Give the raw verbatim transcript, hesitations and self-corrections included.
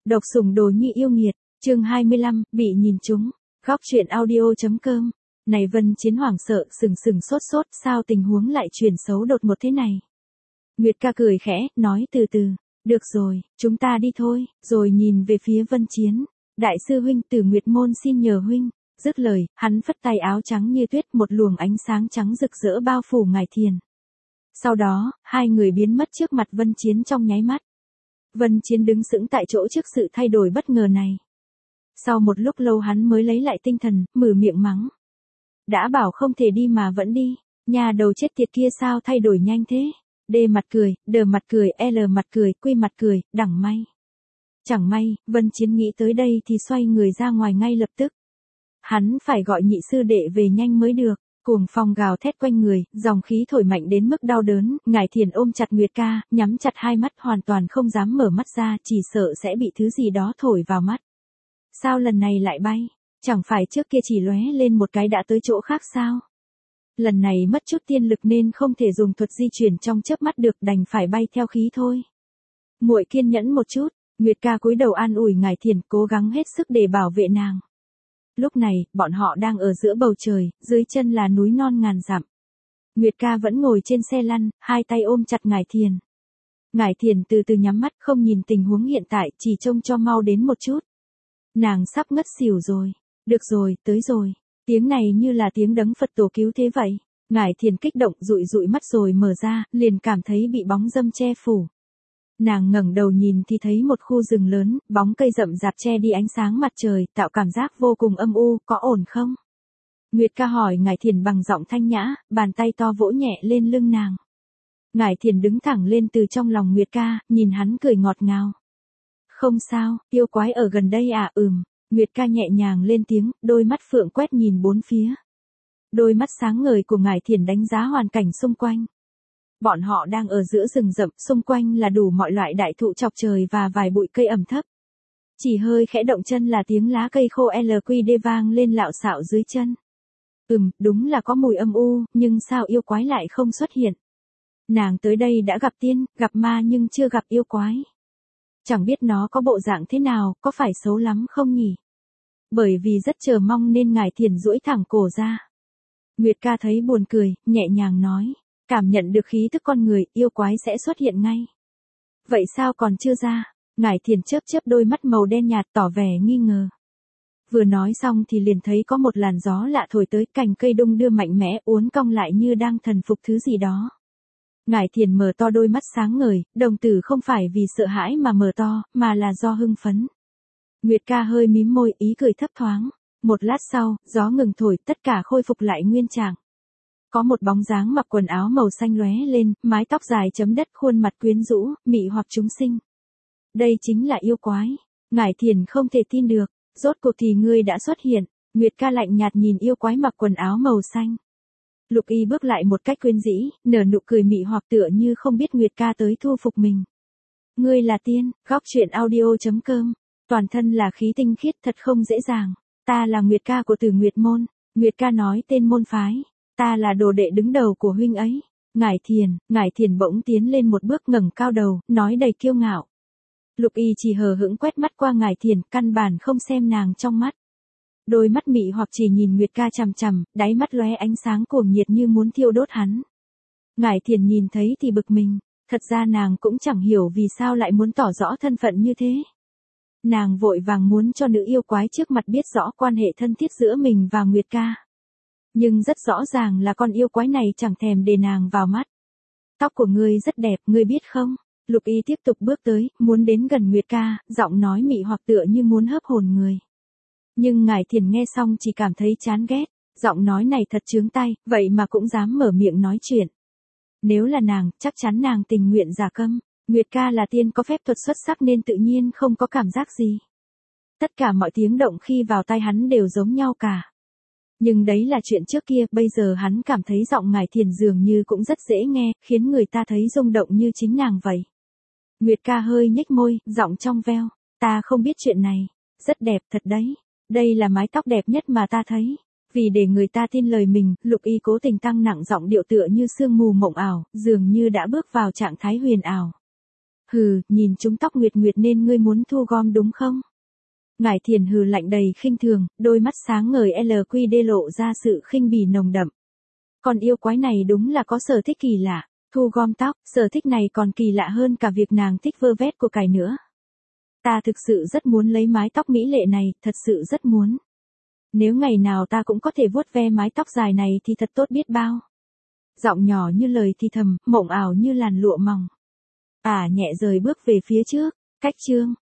Độc sủng đồ nhi yêu nghiệt, chương hai mươi lăm, bị nhìn trúng, góc truyện audio.com. Này Vân Chiến hoảng sợ, sừng sừng sốt sốt, sao tình huống lại chuyển xấu đột ngột thế này? Nguyệt ca cười khẽ, nói từ từ, được rồi, chúng ta đi thôi, rồi nhìn về phía Vân Chiến. Đại sư huynh từ Nguyệt môn xin nhờ huynh. Dứt lời, hắn phất tay áo trắng như tuyết, một luồng ánh sáng trắng rực rỡ bao phủ Ngải Thiền. Sau đó, hai người biến mất trước mặt Vân Chiến trong nháy mắt. Vân Chiến đứng sững tại chỗ trước sự thay đổi bất ngờ này. Sau một lúc lâu hắn mới lấy lại tinh thần, mở miệng mắng. Đã bảo không thể đi mà vẫn đi, nhà đầu chết tiệt kia sao thay đổi nhanh thế? D mặt cười, D mặt cười, L mặt cười, Q mặt cười, đẳng may. Chẳng may, Vân Chiến nghĩ tới đây thì xoay người ra ngoài ngay lập tức. Hắn phải gọi nhị sư đệ về nhanh mới được. Cuồng phong gào thét quanh người, dòng khí thổi mạnh đến mức đau đớn, Ngải Thiền ôm chặt Nguyệt ca, nhắm chặt hai mắt hoàn toàn không dám mở mắt ra, chỉ sợ sẽ bị thứ gì đó thổi vào mắt. Sao lần này lại bay? Chẳng phải trước kia chỉ lóe lên một cái đã tới chỗ khác sao? Lần này mất chút tiên lực nên không thể dùng thuật di chuyển trong chớp mắt được, đành phải bay theo khí thôi. Muội kiên nhẫn một chút, Nguyệt ca cúi đầu an ủi Ngải Thiền, cố gắng hết sức để bảo vệ nàng. Lúc này, bọn họ đang ở giữa bầu trời, dưới chân là núi non ngàn dặm. Nguyệt ca vẫn ngồi trên xe lăn, hai tay ôm chặt Ngải Thiền. Ngải Thiền từ từ nhắm mắt, không nhìn tình huống hiện tại, chỉ trông cho mau đến một chút. Nàng sắp ngất xỉu rồi. Được rồi, tới rồi. Tiếng này như là tiếng đấng Phật tổ cứu thế vậy. Ngải Thiền kích động dụi dụi mắt rồi mở ra, liền cảm thấy bị bóng râm che phủ. Nàng ngẩng đầu nhìn thì thấy một khu rừng lớn, bóng cây rậm rạp che đi ánh sáng mặt trời, tạo cảm giác vô cùng âm u, có ổn không? Nguyệt ca hỏi Ngải Thiền bằng giọng thanh nhã, bàn tay to vỗ nhẹ lên lưng nàng. Ngải Thiền đứng thẳng lên từ trong lòng Nguyệt ca, nhìn hắn cười ngọt ngào. Không sao, yêu quái ở gần đây à? Ừm. Nguyệt ca nhẹ nhàng lên tiếng, đôi mắt phượng quét nhìn bốn phía. Đôi mắt sáng ngời của Ngải Thiền đánh giá hoàn cảnh xung quanh. Bọn họ đang ở giữa rừng rậm, xung quanh là đủ mọi loại đại thụ chọc trời và vài bụi cây ẩm thấp. Chỉ hơi khẽ động chân là tiếng lá cây khô lờ quy đê vang lên lạo xạo dưới chân. Ừm, đúng là có mùi âm u, nhưng sao yêu quái lại không xuất hiện? Nàng tới đây đã gặp tiên, gặp ma nhưng chưa gặp yêu quái. Chẳng biết nó có bộ dạng thế nào, có phải xấu lắm không nhỉ? Bởi vì rất chờ mong nên Ngải Thiền duỗi thẳng cổ ra. Nguyệt ca thấy buồn cười, nhẹ nhàng nói. Cảm nhận được khí thức con người, yêu quái sẽ xuất hiện ngay. Vậy sao còn chưa ra? Ngải Thiền chớp chớp đôi mắt màu đen nhạt tỏ vẻ nghi ngờ. Vừa nói xong thì liền thấy có một làn gió lạ thổi tới, cành cây đung đưa mạnh mẽ, uốn cong lại như đang thần phục thứ gì đó. Ngải Thiền mở to đôi mắt sáng ngời, đồng tử không phải vì sợ hãi mà mở to, mà là do hưng phấn. Nguyệt ca hơi mím môi, ý cười thấp thoáng. Một lát sau, gió ngừng thổi, tất cả khôi phục lại nguyên trạng. Có một bóng dáng mặc quần áo màu xanh lóe lên, mái tóc dài chấm đất, khuôn mặt quyến rũ, mị hoặc chúng sinh. Đây chính là yêu quái. Ngải Thiền không thể tin được, rốt cuộc thì ngươi đã xuất hiện. Nguyệt ca lạnh nhạt nhìn yêu quái mặc quần áo màu xanh. Lục Y bước lại một cách quyến rũ, nở nụ cười mị hoặc tựa như không biết Nguyệt ca tới thu phục mình. Ngươi là tiên, góc truyện audio.com. Toàn thân là khí tinh khiết, thật không dễ dàng. Ta là Nguyệt ca của Tử Nguyệt môn. Nguyệt ca nói tên môn phái. Ta là đồ đệ đứng đầu của huynh ấy. Ngải Thiền, Ngải Thiền bỗng tiến lên một bước, ngẩng cao đầu, nói đầy kiêu ngạo. Lục Y chỉ hờ hững quét mắt qua Ngải Thiền, căn bản không xem nàng trong mắt. Đôi mắt mị hoặc chỉ nhìn Nguyệt ca chằm chằm, đáy mắt lóe ánh sáng cuồng nhiệt như muốn thiêu đốt hắn. Ngải Thiền nhìn thấy thì bực mình, thật ra nàng cũng chẳng hiểu vì sao lại muốn tỏ rõ thân phận như thế. Nàng vội vàng muốn cho nữ yêu quái trước mặt biết rõ quan hệ thân thiết giữa mình và Nguyệt ca. Nhưng rất rõ ràng là con yêu quái này chẳng thèm để nàng vào mắt. Tóc của ngươi rất đẹp, ngươi biết không? Lục Y tiếp tục bước tới, muốn đến gần Nguyệt ca, giọng nói mị hoặc tựa như muốn hớp hồn người. Nhưng Ngải Thiền nghe xong chỉ cảm thấy chán ghét, giọng nói này thật chướng tai, vậy mà cũng dám mở miệng nói chuyện. Nếu là nàng, chắc chắn nàng tình nguyện giả câm. Nguyệt ca là tiên có phép thuật xuất sắc nên tự nhiên không có cảm giác gì. Tất cả mọi tiếng động khi vào tai hắn đều giống nhau cả. Nhưng đấy là chuyện trước kia, bây giờ hắn cảm thấy giọng Ngải Thiền dường như cũng rất dễ nghe, khiến người ta thấy rung động như chính nàng vậy. Nguyệt ca hơi nhếch môi, giọng trong veo. Ta không biết chuyện này. Rất đẹp thật đấy. Đây là mái tóc đẹp nhất mà ta thấy. Vì để người ta tin lời mình, Lục Y cố tình tăng nặng giọng điệu tựa như sương mù mộng ảo, dường như đã bước vào trạng thái huyền ảo. Hừ, nhìn chúng tóc Nguyệt Nguyệt nên ngươi muốn thu gom đúng không? Ngải Thiền hừ lạnh đầy khinh thường, đôi mắt sáng ngời lờ quy đê lộ ra sự khinh bỉ nồng đậm. Con yêu quái này đúng là có sở thích kỳ lạ, thu gom tóc, sở thích này còn kỳ lạ hơn cả việc nàng thích vơ vét của cải nữa. Ta thực sự rất muốn lấy mái tóc mỹ lệ này, thật sự rất muốn. Nếu ngày nào ta cũng có thể vuốt ve mái tóc dài này thì thật tốt biết bao. Giọng nhỏ như lời thì thầm, mộng ảo như làn lụa mỏng. Ả nhẹ rời bước về phía trước, cách chương.